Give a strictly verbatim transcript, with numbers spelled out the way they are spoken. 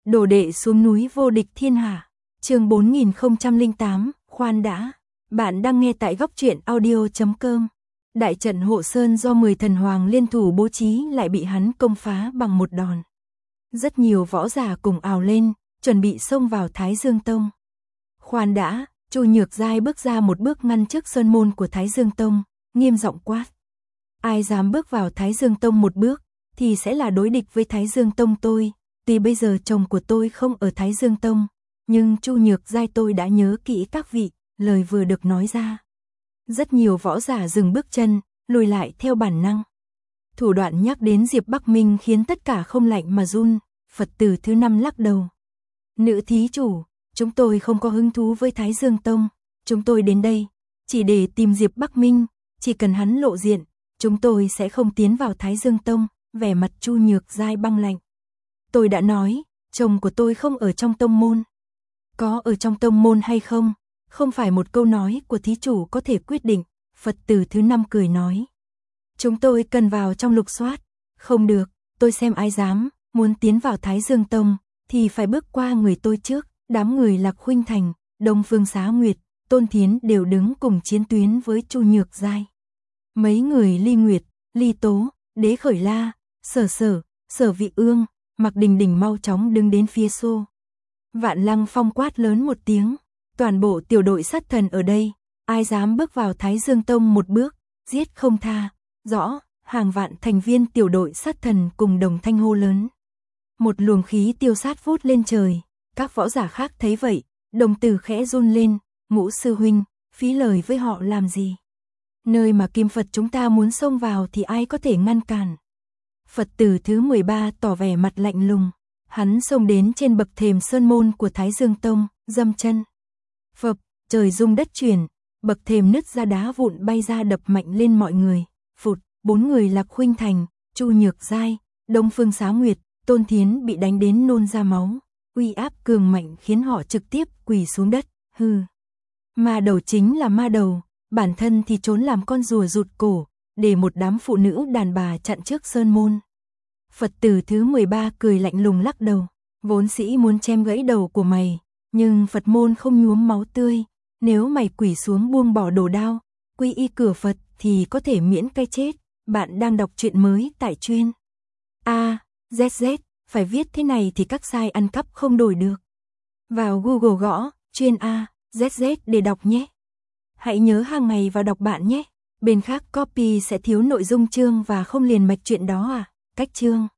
Đồ đệ xuống núi vô địch thiên hạ. Chương bốn nghìn không trăm lẻ tám, khoan đã. Bạn đang nghe tại góc truyện audio chấm com. Đại trận hộ sơn do mười thần hoàng liên thủ bố trí lại bị hắn công phá bằng một đòn. Rất nhiều võ giả cùng ào lên, chuẩn bị xông vào Thái Dương Tông. Khoan đã, Chu Nhược Giai bước ra một bước ngăn trước sơn môn của Thái Dương Tông, nghiêm giọng quát. Ai dám bước vào Thái Dương Tông một bước, thì sẽ là đối địch với Thái Dương Tông tôi. Tuy bây giờ chồng của tôi không ở Thái Dương Tông, nhưng Chu Nhược Giai tôi đã nhớ kỹ các vị, lời vừa được nói ra. Rất nhiều võ giả dừng bước chân, lùi lại theo bản năng. Thủ đoạn nhắc đến Diệp Bắc Minh khiến tất cả không lạnh mà run. Phật tử thứ năm lắc đầu. Nữ thí chủ, chúng tôi không có hứng thú với Thái Dương Tông. Chúng tôi đến đây, chỉ để tìm Diệp Bắc Minh. Chỉ cần hắn lộ diện, chúng tôi sẽ không tiến vào Thái Dương Tông. Vẻ mặt Chu Nhược Giai băng lạnh. Tôi đã nói, chồng của tôi không ở trong tông môn. Có ở trong tông môn hay không, không phải một câu nói của thí chủ có thể quyết định. Phật tử thứ năm cười nói. Chúng tôi cần vào trong lục soát. Không được, tôi xem ai dám, muốn tiến vào Thái Dương Tông, thì phải bước qua người tôi trước. Đám người Lạc Khuynh Thành, Đông Phương Xá Nguyệt, Tôn Thiến đều đứng cùng chiến tuyến với Chu Nhược Giai. Mấy người Ly Nguyệt, Ly Tố, Đế Khởi La, Sở Sở, Sở Vị Ương, Mạc Đình Đình mau chóng đứng đến phía xô. Vạn Lăng Phong quát lớn một tiếng, toàn bộ tiểu đội sát thần ở đây, ai dám bước vào Thái Dương Tông một bước, giết không tha. Rõ, hàng vạn thành viên tiểu đội sát thần cùng đồng thanh hô lớn. Một luồng khí tiêu sát vút lên trời, các võ giả khác thấy vậy, đồng tử khẽ run lên. Ngũ sư huynh, phí lời với họ làm gì? Nơi mà Kim Phật chúng ta muốn xông vào thì ai có thể ngăn cản? Phật tử thứ mười ba tỏ vẻ mặt lạnh lùng, hắn xông đến trên bậc thềm sơn môn của Thái Dương Tông, dâm chân. Phập, trời rung đất chuyển, bậc thềm nứt ra, đá vụn bay ra đập mạnh lên mọi người. Phụt, bốn người Lạc Khuynh Thành, Chu Nhược Giai, Đông Phương Xá Nguyệt, Tôn Thiến bị đánh đến nôn ra máu. Uy áp cường mạnh khiến họ trực tiếp quỳ xuống đất. Hừ, ma đầu chính là ma đầu, bản thân thì trốn làm con rùa rụt cổ, để một đám phụ nữ đàn bà chặn trước sơn môn. Phật tử thứ mười ba cười lạnh lùng lắc đầu. Vốn sĩ muốn chém gãy đầu của mày, nhưng Phật môn không nhuốm máu tươi. Nếu mày quỳ xuống buông bỏ đồ đao, quy y cửa Phật thì có thể miễn cái chết. Bạn đang đọc truyện mới tại chuyên A, Z Z, phải viết thế này thì các site ăn cắp không đổi được. Vào Google gõ chuyên A, Z Z để đọc nhé. Hãy nhớ hàng ngày vào đọc bạn nhé. Bên khác copy sẽ thiếu nội dung chương và không liền mạch chuyện đó à. Cách chương